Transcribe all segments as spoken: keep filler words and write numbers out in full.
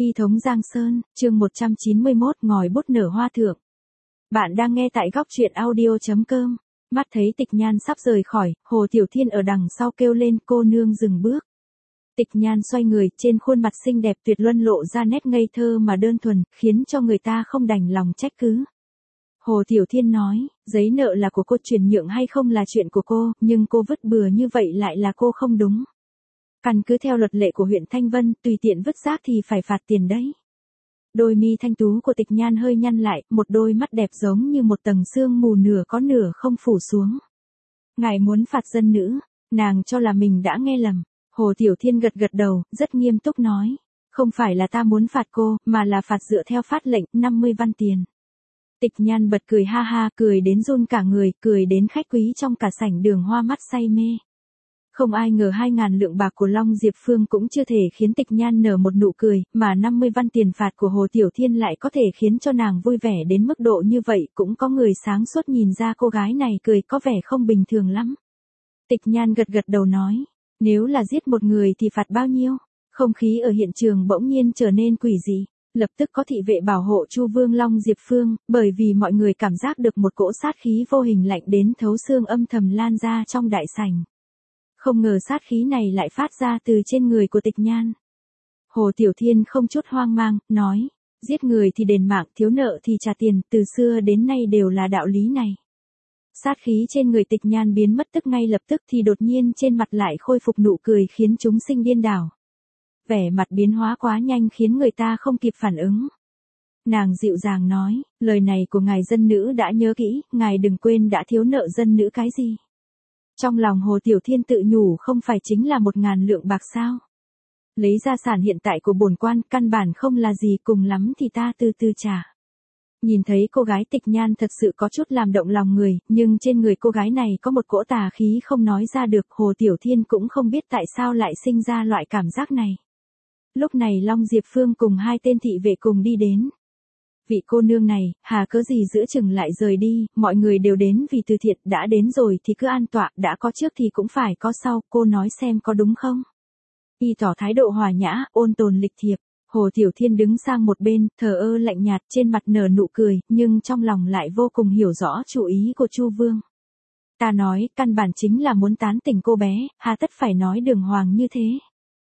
Y thống Giang Sơn, chương một trăm chín mươi mốt, ngòi bút nở hoa thượng. Bạn đang nghe tại góc truyện audio chấm com. Mắt thấy Tịch Nhan sắp rời khỏi, Hồ Tiểu Thiên ở đằng sau kêu lên, cô nương dừng bước. Tịch Nhan xoay người, trên khuôn mặt xinh đẹp tuyệt luân lộ ra nét ngây thơ mà đơn thuần, khiến cho người ta không đành lòng trách cứ. Hồ Tiểu Thiên nói, giấy nợ là của cô, chuyển nhượng hay không là chuyện của cô, nhưng cô vứt bừa như vậy lại là cô không đúng. Căn cứ theo luật lệ của huyện Thanh Vân, tùy tiện vứt rác thì phải phạt tiền đấy. Đôi mi thanh tú của Tịch Nhan hơi nhăn lại, một đôi mắt đẹp giống như một tầng sương mù nửa có nửa không phủ xuống. Ngài muốn phạt dân nữ, nàng cho là mình đã nghe lầm. Hồ Tiểu Thiên gật gật đầu, rất nghiêm túc nói. Không phải là ta muốn phạt cô, mà là phạt dựa theo phát lệnh, năm mươi văn tiền. Tịch Nhan bật cười ha ha, cười đến run cả người, cười đến khách quý trong cả sảnh đường hoa mắt say mê. Không ai ngờ hai ngàn lượng bạc của Long Diệp Phương cũng chưa thể khiến Tịch Nhan nở một nụ cười, mà năm mươi văn tiền phạt của Hồ Tiểu Thiên lại có thể khiến cho nàng vui vẻ đến mức độ như vậy. Cũng có người sáng suốt nhìn ra cô gái này cười có vẻ không bình thường lắm. Tịch Nhan gật gật đầu nói, nếu là giết một người thì phạt bao nhiêu? Không khí ở hiện trường bỗng nhiên trở nên quỷ dị. Lập tức có thị vệ bảo hộ Chu Vương Long Diệp Phương, bởi vì mọi người cảm giác được một cỗ sát khí vô hình lạnh đến thấu xương âm thầm lan ra trong đại sảnh. Không ngờ sát khí này lại phát ra từ trên người của Tịch Nhan. Hồ Tiểu Thiên không chút hoang mang, nói, giết người thì đền mạng, thiếu nợ thì trả tiền, từ xưa đến nay đều là đạo lý này. Sát khí trên người Tịch Nhan biến mất tức ngay lập tức thì đột nhiên trên mặt lại khôi phục nụ cười khiến chúng sinh điên đảo. Vẻ mặt biến hóa quá nhanh khiến người ta không kịp phản ứng. Nàng dịu dàng nói, lời này của ngài dân nữ đã nhớ kỹ, ngài đừng quên đã thiếu nợ dân nữ cái gì. Trong lòng Hồ Tiểu Thiên tự nhủ không phải chính là một ngàn lượng bạc sao. Lấy gia sản hiện tại của bổn quan căn bản không là gì, cùng lắm thì ta từ từ trả. Nhìn thấy cô gái Tịch Nhan thật sự có chút làm động lòng người, nhưng trên người cô gái này có một cỗ tà khí không nói ra được. Hồ Tiểu Thiên cũng không biết tại sao lại sinh ra loại cảm giác này. Lúc này Long Diệp Phương cùng hai tên thị vệ cùng đi đến. Vị cô nương này, hà cớ gì giữa chừng lại rời đi, mọi người đều đến vì từ thiện, đã đến rồi thì cứ an tọa, đã có trước thì cũng phải có sau, cô nói xem có đúng không? Y tỏ thái độ hòa nhã, ôn tồn lịch thiệp. Hồ Tiểu Thiên đứng sang một bên, thờ ơ lạnh nhạt, trên mặt nở nụ cười, nhưng trong lòng lại vô cùng hiểu rõ chủ ý của Chu Vương. Ta nói, căn bản chính là muốn tán tỉnh cô bé, hà tất phải nói đường hoàng như thế.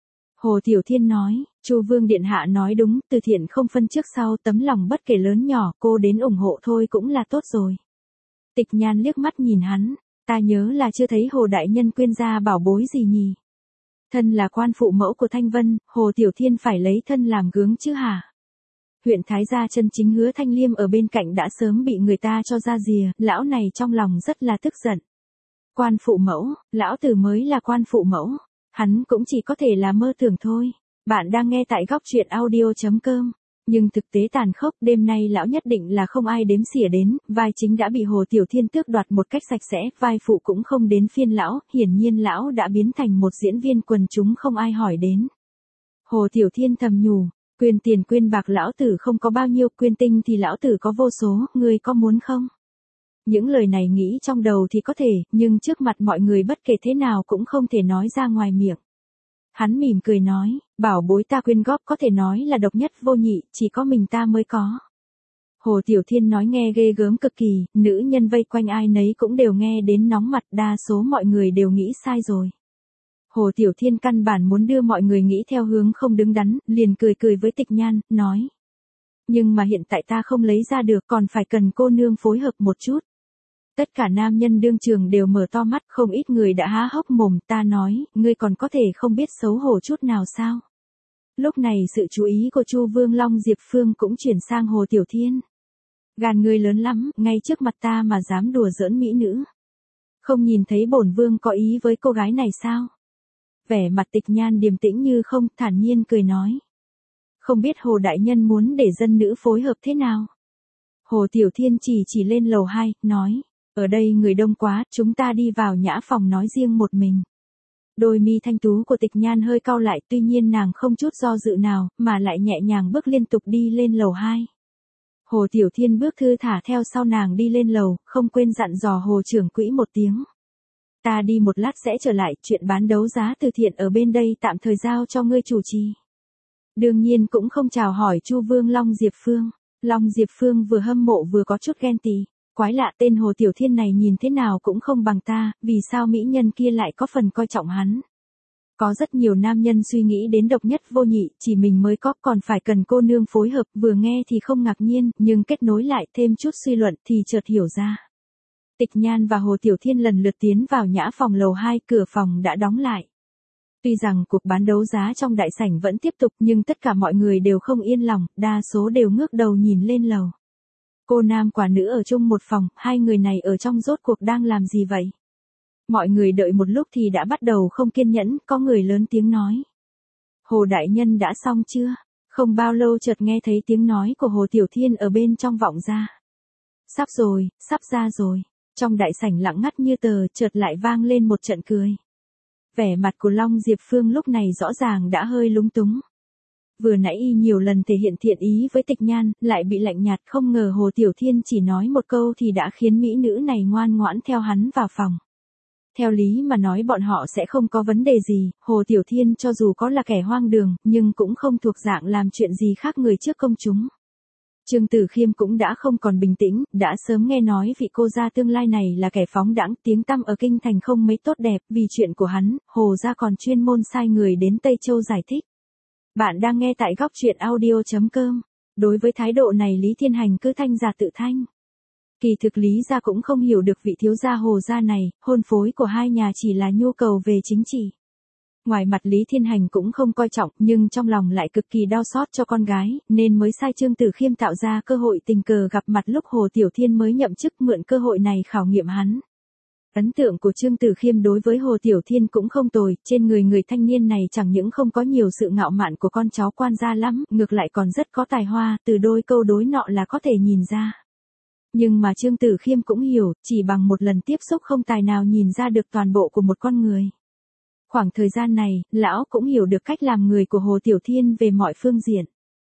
Hồ Tiểu Thiên nói, Chu Vương điện hạ nói đúng, từ thiện không phân trước sau, tấm lòng bất kể lớn nhỏ, cô đến ủng hộ thôi cũng là tốt rồi. Tịch Nhan liếc mắt nhìn hắn, ta nhớ là chưa thấy Hồ đại nhân quyên ra bảo bối gì nhỉ. Thân là quan phụ mẫu của Thanh Vân, Hồ Tiểu Thiên phải lấy thân làm gướng chứ hả? Huyện Thái gia chân chính Hứa Thanh Liêm ở bên cạnh đã sớm bị người ta cho ra rìa, lão này trong lòng rất là tức giận. Quan phụ mẫu, lão tử mới là quan phụ mẫu. Hắn cũng chỉ có thể là mơ tưởng thôi. Bạn đang nghe tại góc truyện audio chấm com. Nhưng thực tế tàn khốc, đêm nay lão nhất định là không ai đếm xỉa đến, vai chính đã bị Hồ Tiểu Thiên tước đoạt một cách sạch sẽ, vai phụ cũng không đến phiên lão, hiển nhiên lão đã biến thành một diễn viên quần chúng không ai hỏi đến. Hồ Tiểu Thiên thầm nhủ, quyên tiền quyên bạc lão tử không có bao nhiêu, quyên tinh thì lão tử có vô số, ngươi có muốn không? Những lời này nghĩ trong đầu thì có thể, nhưng trước mặt mọi người bất kể thế nào cũng không thể nói ra ngoài miệng. Hắn mỉm cười nói, bảo bối ta quyên góp có thể nói là độc nhất vô nhị, chỉ có mình ta mới có. Hồ Tiểu Thiên nói nghe ghê gớm cực kỳ, nữ nhân vây quanh ai nấy cũng đều nghe đến nóng mặt, đa số mọi người đều nghĩ sai rồi. Hồ Tiểu Thiên căn bản muốn đưa mọi người nghĩ theo hướng không đứng đắn, liền cười cười với Tịch Nhan, nói. Nhưng mà hiện tại ta không lấy ra được, còn phải cần cô nương phối hợp một chút. Tất cả nam nhân đương trường đều mở to mắt, không ít người đã há hốc mồm, ta nói, ngươi còn có thể không biết xấu hổ chút nào sao? Lúc này sự chú ý của Chu Vương Long Diệp Phương cũng chuyển sang Hồ Tiểu Thiên. Gan ngươi lớn lắm, ngay trước mặt ta mà dám đùa giỡn mỹ nữ. Không nhìn thấy bổn vương có ý với cô gái này sao? Vẻ mặt Tịch Nhan điềm tĩnh như không, thản nhiên cười nói. Không biết Hồ đại nhân muốn để dân nữ phối hợp thế nào? Hồ Tiểu Thiên chỉ chỉ lên lầu hai, nói. Ở đây người đông quá, chúng ta đi vào nhã phòng nói riêng một mình. Đôi mi thanh tú của Tịch Nhan hơi cau lại, tuy nhiên nàng không chút do dự nào, mà lại nhẹ nhàng bước liên tục đi lên lầu hai. Hồ Tiểu Thiên bước thư thả theo sau nàng đi lên lầu, không quên dặn dò Hồ trưởng quỹ một tiếng. Ta đi một lát sẽ trở lại, chuyện bán đấu giá từ thiện ở bên đây tạm thời giao cho ngươi chủ trì. Đương nhiên cũng không chào hỏi Chu Vương Long Diệp Phương. Long Diệp Phương vừa hâm mộ vừa có chút ghen tị. Quái lạ, tên Hồ Tiểu Thiên này nhìn thế nào cũng không bằng ta, vì sao mỹ nhân kia lại có phần coi trọng hắn. Có rất nhiều nam nhân suy nghĩ đến độc nhất vô nhị, chỉ mình mới có, còn phải cần cô nương phối hợp, vừa nghe thì không ngạc nhiên, nhưng kết nối lại thêm chút suy luận thì chợt hiểu ra. Tịch Nhan và Hồ Tiểu Thiên lần lượt tiến vào nhã phòng lầu hai, cửa phòng đã đóng lại. Tuy rằng cuộc bán đấu giá trong đại sảnh vẫn tiếp tục nhưng tất cả mọi người đều không yên lòng, đa số đều ngước đầu nhìn lên lầu. Cô nam quả nữ ở chung một phòng, hai người này ở trong rốt cuộc đang làm gì vậy? Mọi người đợi một lúc thì đã bắt đầu không kiên nhẫn, có người lớn tiếng nói. Hồ đại nhân đã xong chưa? Không bao lâu chợt nghe thấy tiếng nói của Hồ Tiểu Thiên ở bên trong vọng ra. Sắp rồi, sắp ra rồi. Trong đại sảnh lặng ngắt như tờ, chợt lại vang lên một trận cười. Vẻ mặt của Long Diệp Phương lúc này rõ ràng đã hơi lúng túng. Vừa nãy y nhiều lần thể hiện thiện ý với Tịch Nhan, lại bị lạnh nhạt, không ngờ Hồ Tiểu Thiên chỉ nói một câu thì đã khiến mỹ nữ này ngoan ngoãn theo hắn vào phòng. Theo lý mà nói bọn họ sẽ không có vấn đề gì, Hồ Tiểu Thiên cho dù có là kẻ hoang đường, nhưng cũng không thuộc dạng làm chuyện gì khác người trước công chúng. Trương Tử Khiêm cũng đã không còn bình tĩnh, đã sớm nghe nói vị cô gia tương lai này là kẻ phóng đãng, tiếng tăm ở kinh thành không mấy tốt đẹp, vì chuyện của hắn, Hồ gia còn chuyên môn sai người đến Tây Châu giải thích. Bạn đang nghe tại góc truyện audio chấm com. Đối với thái độ này Lý Thiên Hành cứ thanh giả tự thanh. Kỳ thực Lý gia cũng không hiểu được vị thiếu gia Hồ gia này, hôn phối của hai nhà chỉ là nhu cầu về chính trị. Ngoài mặt Lý Thiên Hành cũng không coi trọng, nhưng trong lòng lại cực kỳ đau xót cho con gái, nên mới sai Trương Tử Khiêm tạo ra cơ hội tình cờ gặp mặt lúc Hồ Tiểu Thiên mới nhậm chức, mượn cơ hội này khảo nghiệm hắn. Ấn tượng của Trương Tử Khiêm đối với Hồ Tiểu Thiên cũng không tồi, trên người người thanh niên này chẳng những không có nhiều sự ngạo mạn của con cháu quan gia lắm, ngược lại còn rất có tài hoa, từ đôi câu đối nọ là có thể nhìn ra. Nhưng mà Trương Tử Khiêm cũng hiểu, chỉ bằng một lần tiếp xúc không tài nào nhìn ra được toàn bộ của một con người. Khoảng thời gian này, lão cũng hiểu được cách làm người của Hồ Tiểu Thiên về mọi phương diện.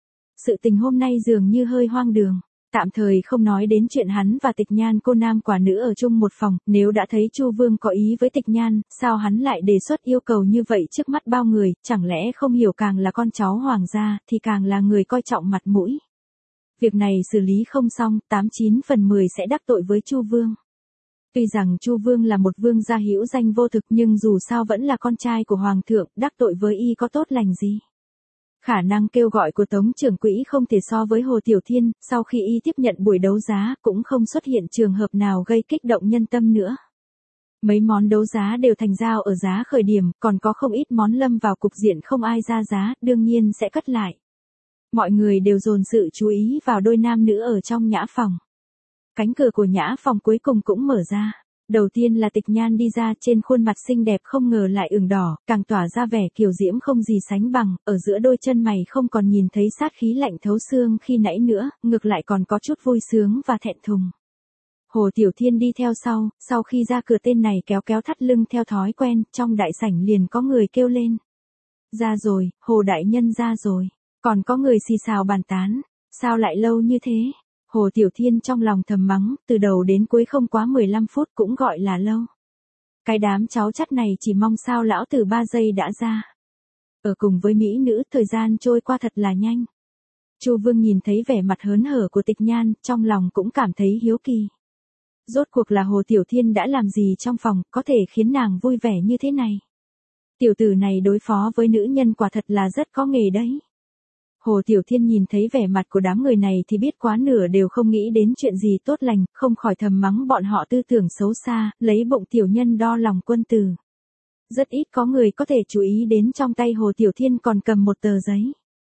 Sự tình hôm nay dường như hơi hoang đường. Tạm thời không nói đến chuyện hắn và Tịch Nhan cô nam quả nữ ở chung một phòng, nếu đã thấy Chu Vương có ý với Tịch Nhan, sao hắn lại đề xuất yêu cầu như vậy trước mắt bao người, chẳng lẽ không hiểu càng là con cháu hoàng gia, thì càng là người coi trọng mặt mũi. Việc này xử lý không xong, tám chín phần mười sẽ đắc tội với Chu Vương. Tuy rằng Chu Vương là một vương gia hữu danh vô thực nhưng dù sao vẫn là con trai của Hoàng thượng, đắc tội với y có tốt lành gì. Khả năng kêu gọi của Tống trưởng quỹ không thể so với Hồ Tiểu Thiên, sau khi y tiếp nhận buổi đấu giá cũng không xuất hiện trường hợp nào gây kích động nhân tâm nữa. Mấy món đấu giá đều thành giao ở giá khởi điểm, còn có không ít món lâm vào cục diện không ai ra giá, đương nhiên sẽ cất lại. Mọi người đều dồn sự chú ý vào đôi nam nữ ở trong nhã phòng. Cánh cửa của nhã phòng cuối cùng cũng mở ra. Đầu tiên là Tịch Nhan đi ra, trên khuôn mặt xinh đẹp không ngờ lại ửng đỏ, càng tỏa ra vẻ kiều diễm không gì sánh bằng, ở giữa đôi chân mày không còn nhìn thấy sát khí lạnh thấu xương khi nãy nữa, ngược lại còn có chút vui sướng và thẹn thùng. Hồ Tiểu Thiên đi theo sau, sau khi ra cửa tên này kéo kéo thắt lưng theo thói quen, trong đại sảnh liền có người kêu lên. Ra rồi, Hồ đại nhân ra rồi. Còn có người xì xào bàn tán, sao lại lâu như thế? Hồ Tiểu Thiên trong lòng thầm mắng, từ đầu đến cuối không quá mười lăm phút cũng gọi là lâu. Cái đám cháu chắt này chỉ mong sao lão tử ba giây đã ra. Ở cùng với mỹ nữ, thời gian trôi qua thật là nhanh. Chu Vương nhìn thấy vẻ mặt hớn hở của Tịch Nhan, trong lòng cũng cảm thấy hiếu kỳ. Rốt cuộc là Hồ Tiểu Thiên đã làm gì trong phòng, có thể khiến nàng vui vẻ như thế này. Tiểu tử này đối phó với nữ nhân quả thật là rất có nghề đấy. Hồ Tiểu Thiên nhìn thấy vẻ mặt của đám người này thì biết quá nửa đều không nghĩ đến chuyện gì tốt lành, không khỏi thầm mắng bọn họ tư tưởng xấu xa, lấy bụng tiểu nhân đo lòng quân tử. Rất ít có người có thể chú ý đến trong tay Hồ Tiểu Thiên còn cầm một tờ giấy.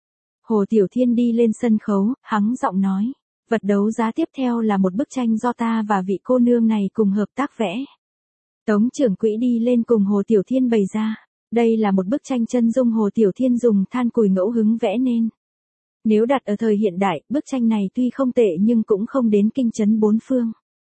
Hồ Tiểu Thiên đi lên sân khấu, hắng giọng nói, vật đấu giá tiếp theo là một bức tranh do ta và vị cô nương này cùng hợp tác vẽ. Tống trưởng quỹ đi lên cùng Hồ Tiểu Thiên bày ra, đây là một bức tranh chân dung Hồ Tiểu Thiên dùng than củi ngẫu hứng vẽ nên. Nếu đặt ở thời hiện đại, bức tranh này tuy không tệ nhưng cũng không đến kinh chấn bốn phương.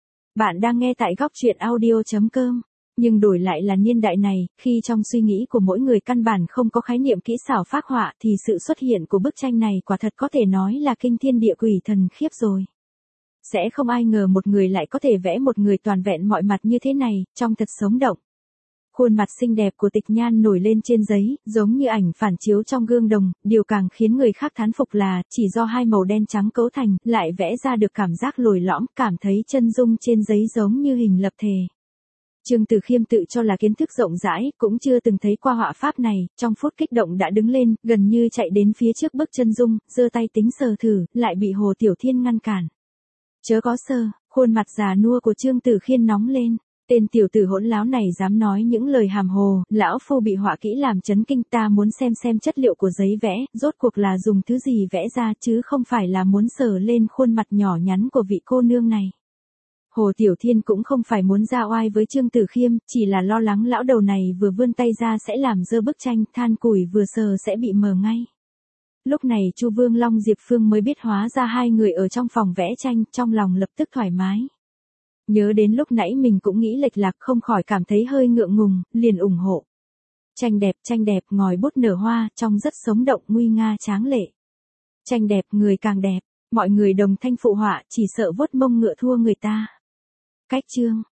Bạn đang nghe tại góc truyện audio chấm com. Nhưng đổi lại là niên đại này, khi trong suy nghĩ của mỗi người căn bản không có khái niệm kỹ xảo phác họa thì sự xuất hiện của bức tranh này quả thật có thể nói là kinh thiên địa quỷ thần khiếp rồi. Sẽ không ai ngờ một người lại có thể vẽ một người toàn vẹn mọi mặt như thế này, trông thật sống động. Khuôn mặt xinh đẹp của Tịch Nhan nổi lên trên giấy, giống như ảnh phản chiếu trong gương đồng, điều càng khiến người khác thán phục là, chỉ do hai màu đen trắng cấu thành, lại vẽ ra được cảm giác lồi lõm, cảm thấy chân dung trên giấy giống như hình lập thể. Trương Tử Khiêm tự cho là kiến thức rộng rãi, cũng chưa từng thấy qua họa pháp này, trong phút kích động đã đứng lên, gần như chạy đến phía trước bức chân dung, giơ tay tính sờ thử, lại bị Hồ Tiểu Thiên ngăn cản. Chớ có sờ, khuôn mặt già nua của Trương Tử Khiêm nóng lên. Tên tiểu tử hỗn láo này dám nói những lời hàm hồ, lão phu bị họa kỹ làm chấn kinh, ta muốn xem xem chất liệu của giấy vẽ, rốt cuộc là dùng thứ gì vẽ ra chứ không phải là muốn sờ lên khuôn mặt nhỏ nhắn của vị cô nương này. Hồ Tiểu Thiên cũng không phải muốn ra oai với Trương Tử Khiêm, chỉ là lo lắng lão đầu này vừa vươn tay ra sẽ làm dơ bức tranh, than củi vừa sờ sẽ bị mờ ngay. Lúc này Chu Vương Long Diệp Phương mới biết hóa ra hai người ở trong phòng vẽ tranh, trong lòng lập tức thoải mái. Nhớ đến lúc nãy mình cũng nghĩ lệch lạc, không khỏi cảm thấy hơi ngượng ngùng, liền ủng hộ. Tranh đẹp, tranh đẹp, ngòi bút nở hoa, trông rất sống động, nguy nga tráng lệ. Tranh đẹp, người càng đẹp, mọi người đồng thanh phụ họa, chỉ sợ vuốt mông ngựa thua người ta. Cách chương